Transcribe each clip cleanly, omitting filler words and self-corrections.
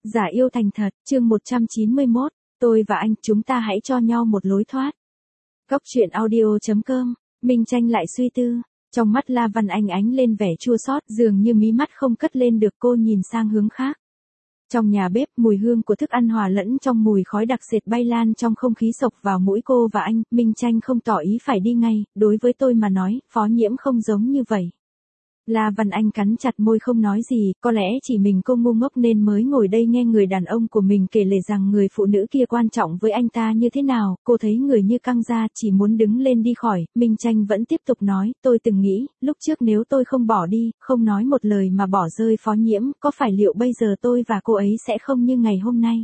Giả yêu thành thật, chương 191, tôi và anh, chúng ta hãy cho nhau một lối thoát. Góc truyện audio.com, Minh Tranh lại suy tư, trong mắt La Văn Anh ánh lên vẻ chua xót, dường như mí mắt không cất lên được. Cô nhìn sang hướng khác. Trong nhà bếp, mùi hương của thức ăn hòa lẫn trong mùi khói đặc sệt bay lan trong không khí xộc vào mũi cô và anh. Minh Tranh không tỏ ý phải đi ngay, đối với tôi mà nói, Phó Nhiễm không giống như vậy. La Văn Anh cắn chặt môi không nói gì, có lẽ chỉ mình cô ngu ngốc nên mới ngồi đây nghe người đàn ông của mình kể lể rằng người phụ nữ kia quan trọng với anh ta như thế nào. Cô thấy người như căng ra, chỉ muốn đứng lên đi khỏi. Minh Tranh vẫn tiếp tục nói, tôi từng nghĩ, lúc trước nếu tôi không bỏ đi, không nói một lời mà bỏ rơi Phó Nhiễm, có phải liệu bây giờ tôi và cô ấy sẽ không như ngày hôm nay.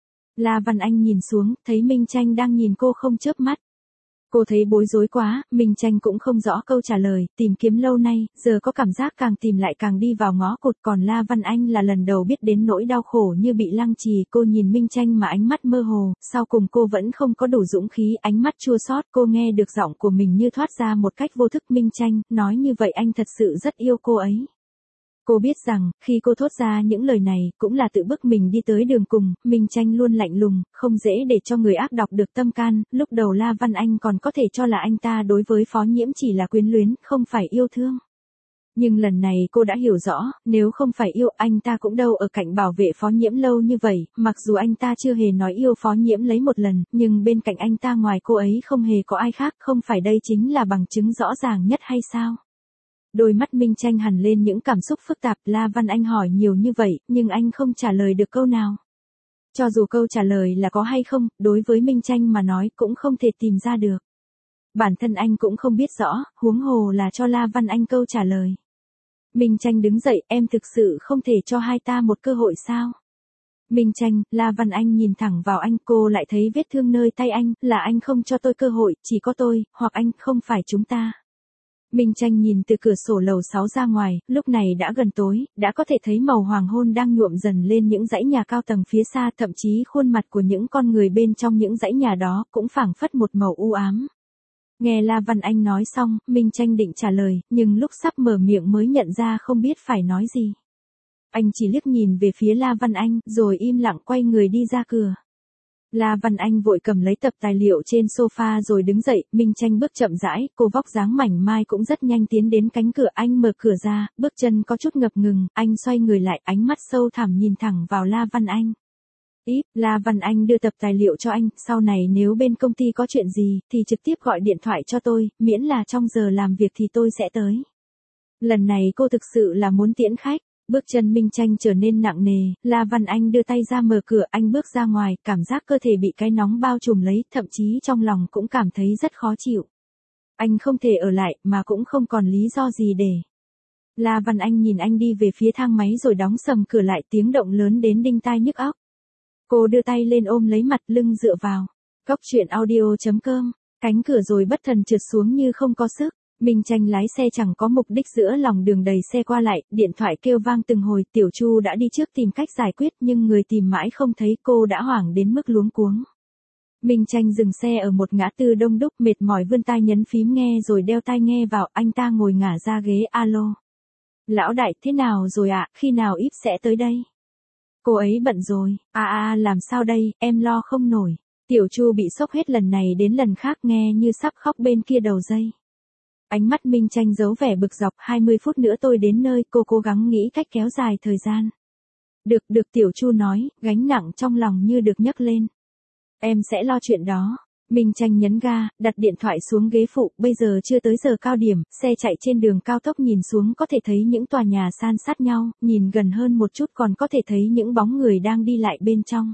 La Văn Anh nhìn xuống, thấy Minh Tranh đang nhìn cô không chớp mắt. Cô thấy bối rối quá, Minh Tranh cũng không rõ câu trả lời, tìm kiếm lâu nay, giờ có cảm giác càng tìm lại càng đi vào ngõ cụt. Còn La Văn Anh là lần đầu biết đến nỗi đau khổ như bị lăng trì. Cô nhìn Minh Tranh mà ánh mắt mơ hồ, sau cùng cô vẫn không có đủ dũng khí, ánh mắt chua xót. Cô nghe được giọng của mình như thoát ra một cách vô thức. Minh Tranh, nói như vậy anh thật sự rất yêu cô ấy. Cô biết rằng, khi cô thốt ra những lời này, cũng là tự bức mình đi tới đường cùng. Minh Tranh luôn lạnh lùng, không dễ để cho người ác đọc được tâm can. Lúc đầu La Văn Anh còn có thể cho là anh ta đối với Phó Nhiễm chỉ là quyến luyến, không phải yêu thương. Nhưng lần này cô đã hiểu rõ, nếu không phải yêu, anh ta cũng đâu ở cạnh bảo vệ Phó Nhiễm lâu như vậy. Mặc dù anh ta chưa hề nói yêu Phó Nhiễm lấy một lần, nhưng bên cạnh anh ta ngoài cô ấy không hề có ai khác. Không phải đây chính là bằng chứng rõ ràng nhất hay sao? Đôi mắt Minh Tranh hằn lên những cảm xúc phức tạp. La Văn Anh hỏi nhiều như vậy, nhưng anh không trả lời được câu nào. Cho dù câu trả lời là có hay không, đối với Minh Tranh mà nói cũng không thể tìm ra được. Bản thân anh cũng không biết rõ, huống hồ là cho La Văn Anh câu trả lời. Minh Tranh đứng dậy, em thực sự không thể cho hai ta một cơ hội sao? Minh Tranh, La Văn Anh nhìn thẳng vào anh, cô lại thấy vết thương nơi tay anh, là anh không cho tôi cơ hội, chỉ có tôi, hoặc anh, không phải chúng ta. Minh Tranh nhìn từ cửa sổ lầu 6 ra ngoài, lúc này đã gần tối, đã có thể thấy màu hoàng hôn đang nhuộm dần lên những dãy nhà cao tầng phía xa, thậm chí khuôn mặt của những con người bên trong những dãy nhà đó cũng phảng phất một màu u ám. Nghe La Văn Anh nói xong, Minh Tranh định trả lời, nhưng lúc sắp mở miệng mới nhận ra không biết phải nói gì. Anh chỉ liếc nhìn về phía La Văn Anh, rồi im lặng quay người đi ra cửa. La Văn Anh vội cầm lấy tập tài liệu trên sofa rồi đứng dậy. Minh Tranh bước chậm rãi, cô vóc dáng mảnh mai cũng rất nhanh tiến đến cánh cửa. Anh mở cửa ra, bước chân có chút ngập ngừng, anh xoay người lại, ánh mắt sâu thẳm nhìn thẳng vào La Văn Anh. La Văn Anh đưa tập tài liệu cho anh, sau này nếu bên công ty có chuyện gì, thì trực tiếp gọi điện thoại cho tôi, miễn là trong giờ làm việc thì tôi sẽ tới. Lần này cô thực sự là muốn tiễn khách. Bước chân Minh Tranh trở nên nặng nề, La Văn Anh đưa tay ra mở cửa, anh bước ra ngoài, cảm giác cơ thể bị cái nóng bao trùm lấy, thậm chí trong lòng cũng cảm thấy rất khó chịu. Anh không thể ở lại, mà cũng không còn lý do gì để. La Văn Anh nhìn anh đi về phía thang máy rồi đóng sầm cửa lại, tiếng động lớn đến đinh tai nhức óc. Cô đưa tay lên ôm lấy mặt, lưng dựa vào. Góc truyện audio.com, cánh cửa rồi bất thần trượt xuống như không có sức. Minh Tranh lái xe chẳng có mục đích giữa lòng đường đầy xe qua lại, điện thoại kêu vang từng hồi. Tiểu Chu đã đi trước tìm cách giải quyết, nhưng người tìm mãi không thấy, cô đã hoảng đến mức luống cuống. Minh Tranh dừng xe ở một ngã tư đông đúc, mệt mỏi vươn tai nhấn phím nghe rồi đeo tai nghe vào. Anh ta ngồi ngả ra ghế, alo. Lão đại, thế nào rồi ạ, khi nào Íp sẽ tới đây? Cô ấy bận rồi, làm sao đây, em lo không nổi. Tiểu Chu bị sốc hết lần này đến lần khác, nghe như sắp khóc bên kia đầu dây. Ánh mắt Minh Tranh giấu vẻ bực dọc, 20 phút nữa tôi đến nơi. Cô cố gắng nghĩ cách kéo dài thời gian. Được Tiểu Chu nói, gánh nặng trong lòng như được nhấc lên. Em sẽ lo chuyện đó. Minh Tranh nhấn ga, đặt điện thoại xuống ghế phụ. Bây giờ chưa tới giờ cao điểm, xe chạy trên đường cao tốc, nhìn xuống có thể thấy những tòa nhà san sát nhau, nhìn gần hơn một chút còn có thể thấy những bóng người đang đi lại bên trong.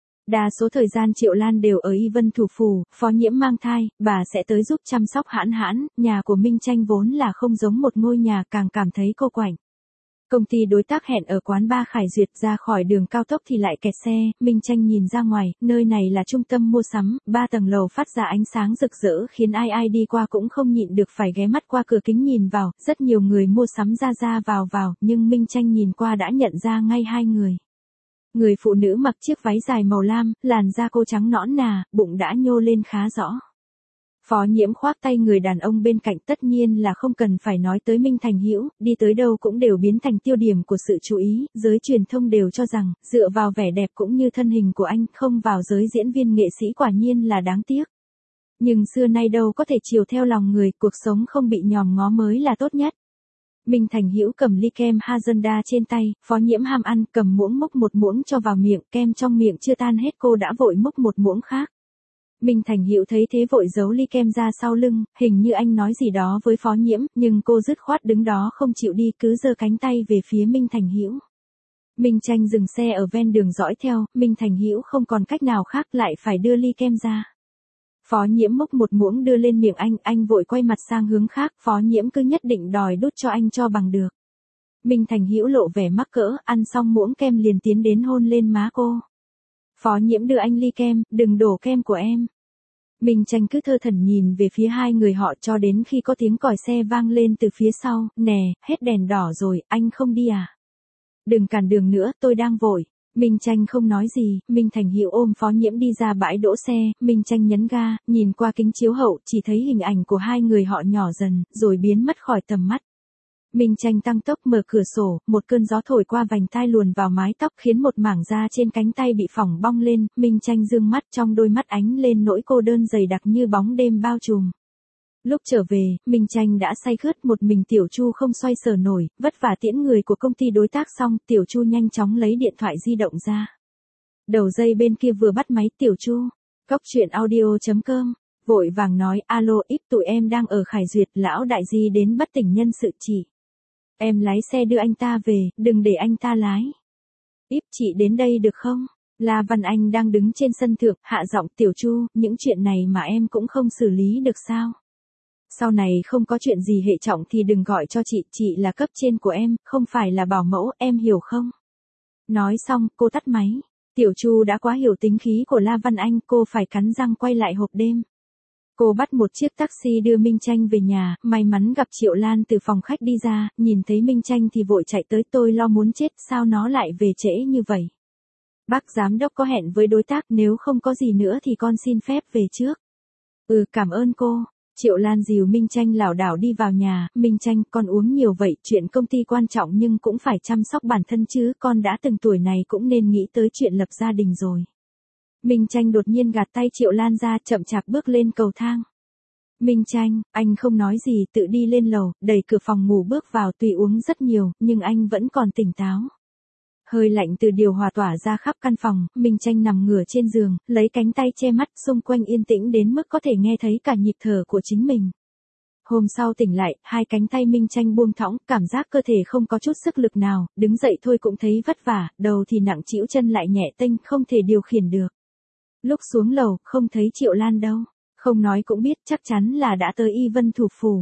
Đa số thời gian Triệu Lan đều ở Y Vân thủ phủ, Phó Nhiễm mang thai, bà sẽ tới giúp chăm sóc hãn hãn. Nhà của Minh Tranh vốn là không giống một ngôi nhà, càng cảm thấy cô quạnh. Công ty đối tác hẹn ở quán bar Khải Duyệt, ra khỏi đường cao tốc thì lại kẹt xe. Minh Tranh nhìn ra ngoài, nơi này là trung tâm mua sắm, 3 tầng lầu phát ra ánh sáng rực rỡ khiến ai đi qua cũng không nhịn được phải ghé mắt qua cửa kính nhìn vào. Rất nhiều người mua sắm ra vào, nhưng Minh Tranh nhìn qua đã nhận ra ngay hai người. Người phụ nữ mặc chiếc váy dài màu lam, làn da cô trắng nõn nà, bụng đã nhô lên khá rõ. Phó Nhiễm khoác tay người đàn ông bên cạnh, tất nhiên là không cần phải nói tới Minh Thành Hữu, đi tới đâu cũng đều biến thành tiêu điểm của sự chú ý, giới truyền thông đều cho rằng, dựa vào vẻ đẹp cũng như thân hình của anh, không vào giới diễn viên nghệ sĩ quả nhiên là đáng tiếc. Nhưng xưa nay đâu có thể chiều theo lòng người, cuộc sống không bị nhòm ngó mới là tốt nhất. Minh Thành Hữu cầm ly kem Hazenda trên tay, Phó Nhiễm ham ăn, cầm muỗng múc một muỗng cho vào miệng, kem trong miệng chưa tan hết cô đã vội múc một muỗng khác. Minh Thành Hữu thấy thế vội giấu ly kem ra sau lưng, hình như anh nói gì đó với Phó Nhiễm, nhưng cô dứt khoát đứng đó không chịu đi, cứ giơ cánh tay về phía Minh Thành Hữu. Minh Tranh dừng xe ở ven đường dõi theo, Minh Thành Hữu không còn cách nào khác lại phải đưa ly kem ra. Phó Nhiễm múc một muỗng đưa lên miệng anh vội quay mặt sang hướng khác, Phó Nhiễm cứ nhất định đòi đút cho anh cho bằng được. Minh Thành Hữu lộ vẻ mắc cỡ, ăn xong muỗng kem liền tiến đến hôn lên má cô. Phó Nhiễm đưa anh ly kem, đừng đổ kem của em. Minh Tranh cứ thơ thẩn nhìn về phía hai người họ cho đến khi có tiếng còi xe vang lên từ phía sau, nè, hết đèn đỏ rồi, anh không đi à? Đừng cản đường nữa, tôi đang vội. Minh Tranh không nói gì, Minh Thành Hữu ôm Phó Nhiễm đi ra bãi đỗ xe, Minh Tranh nhấn ga, nhìn qua kính chiếu hậu, chỉ thấy hình ảnh của hai người họ nhỏ dần, rồi biến mất khỏi tầm mắt. Minh Tranh tăng tốc mở cửa sổ, một cơn gió thổi qua vành tai luồn vào mái tóc khiến một mảng da trên cánh tay bị phỏng bong lên, Minh Tranh dương mắt trong đôi mắt ánh lên nỗi cô đơn dày đặc như bóng đêm bao trùm. Lúc trở về, Minh Tranh đã say khướt, một mình Tiểu Chu không xoay sở nổi, vất vả tiễn người của công ty đối tác xong, Tiểu Chu nhanh chóng lấy điện thoại di động ra. Đầu dây bên kia vừa bắt máy, Tiểu Chu, coctruyện.audio.com, vội vàng nói, alo, ít tụi em đang ở Khải Duyệt, lão đại di đến bất tỉnh nhân sự chị. Em lái xe đưa anh ta về, đừng để anh ta lái. Íp chị đến đây được không? La Văn Anh đang đứng trên sân thượng, hạ giọng, Tiểu Chu, những chuyện này mà em cũng không xử lý được sao? Sau này không có chuyện gì hệ trọng thì đừng gọi cho chị là cấp trên của em, không phải là bảo mẫu, em hiểu không? Nói xong, cô tắt máy. Tiểu Chu đã quá hiểu tính khí của La Văn Anh, cô phải cắn răng quay lại hộp đêm. Cô bắt một chiếc taxi đưa Minh Tranh về nhà, may mắn gặp Triệu Lan từ phòng khách đi ra, nhìn thấy Minh Tranh thì vội chạy tới, tôi lo muốn chết, sao nó lại về trễ như vậy? Bác giám đốc có hẹn với đối tác, nếu không có gì nữa thì con xin phép về trước. Cảm ơn cô. Triệu Lan dìu Minh Tranh lảo đảo đi vào nhà, Minh Tranh, con uống nhiều vậy, chuyện công ty quan trọng nhưng cũng phải chăm sóc bản thân chứ, con đã từng tuổi này cũng nên nghĩ tới chuyện lập gia đình rồi. Minh Tranh đột nhiên gạt tay Triệu Lan ra, chậm chạp bước lên cầu thang. Minh Tranh, anh không nói gì, tự đi lên lầu, đẩy cửa phòng ngủ bước vào, tuy uống rất nhiều, nhưng anh vẫn còn tỉnh táo. Hơi lạnh từ điều hòa tỏa ra khắp căn phòng, Minh Tranh nằm ngửa trên giường, lấy cánh tay che mắt, xung quanh yên tĩnh đến mức có thể nghe thấy cả nhịp thở của chính mình. Hôm sau tỉnh lại, hai cánh tay Minh Tranh buông thõng, cảm giác cơ thể không có chút sức lực nào, đứng dậy thôi cũng thấy vất vả, đầu thì nặng trĩu, chân lại nhẹ tênh, không thể điều khiển được. Lúc xuống lầu, không thấy Triệu Lan đâu, không nói cũng biết chắc chắn là đã tới Y Vân Thủ Phủ.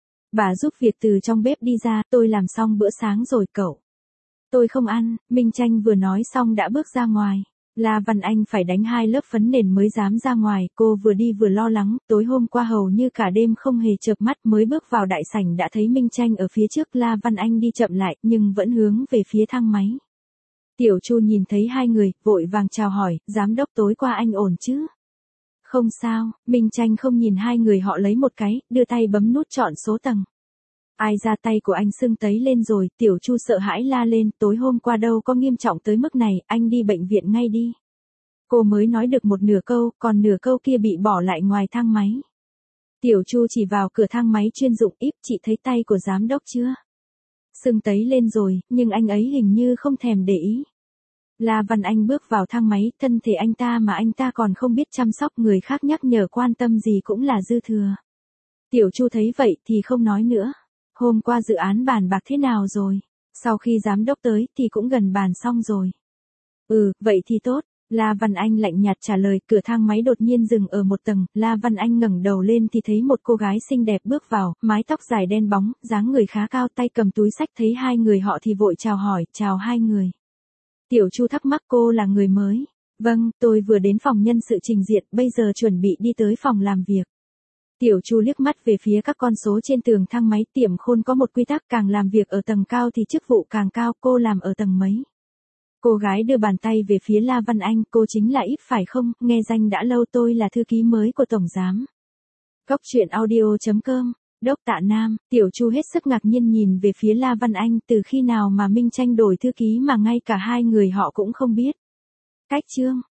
Bà giúp việc từ trong bếp đi ra, tôi làm xong bữa sáng rồi cậu. Tôi không ăn, Minh Tranh vừa nói xong đã bước ra ngoài. La Văn Anh phải đánh 2 lớp phấn nền mới dám ra ngoài, cô vừa đi vừa lo lắng, tối hôm qua hầu như cả đêm không hề chợp mắt, mới bước vào đại sảnh đã thấy Minh Tranh ở phía trước, La Văn Anh đi chậm lại, nhưng vẫn hướng về phía thang máy. Tiểu Chu nhìn thấy hai người, vội vàng chào hỏi, giám đốc tối qua anh ổn chứ? Không sao, Minh Tranh không nhìn hai người họ lấy một cái, đưa tay bấm nút chọn số tầng. Ai ra tay của anh sưng tấy lên rồi, Tiểu Chu sợ hãi la lên, tối hôm qua đâu có nghiêm trọng tới mức này, anh đi bệnh viện ngay đi. Cô mới nói được một nửa câu, còn nửa câu kia bị bỏ lại ngoài thang máy. Tiểu Chu chỉ vào cửa thang máy chuyên dụng, íp, chị thấy tay của giám đốc chưa? Sưng tấy lên rồi, nhưng anh ấy hình như không thèm để ý. La Văn Anh bước vào thang máy, thân thể anh ta mà anh ta còn không biết chăm sóc, người khác nhắc nhở quan tâm gì cũng là dư thừa. Tiểu Chu thấy vậy thì không nói nữa. Hôm qua dự án bàn bạc thế nào rồi? Sau khi giám đốc tới thì cũng gần bàn xong rồi. Vậy thì tốt. La Văn Anh lạnh nhạt trả lời, cửa thang máy đột nhiên dừng ở một tầng, La Văn Anh ngẩng đầu lên thì thấy một cô gái xinh đẹp bước vào, mái tóc dài đen bóng, dáng người khá cao, tay cầm túi xách, thấy hai người họ thì vội chào hỏi, chào hai người. Tiểu Chu thắc mắc, cô là người mới. Vâng, tôi vừa đến phòng nhân sự trình diện, bây giờ chuẩn bị đi tới phòng làm việc. Tiểu Chu liếc mắt về phía các con số trên tường thang máy, Tiệm Khôn có một quy tắc, càng làm việc ở tầng cao thì chức vụ càng cao, cô làm ở tầng mấy? Cô gái đưa bàn tay về phía La Văn Anh, cô chính là Íp phải không, nghe danh đã lâu, tôi là thư ký mới của tổng giám. Cốc truyện audio.com, Đốc Tạ Nam, Tiểu Chu hết sức ngạc nhiên nhìn về phía La Văn Anh, từ khi nào mà Minh Tranh đổi thư ký mà ngay cả hai người họ cũng không biết. Cách chương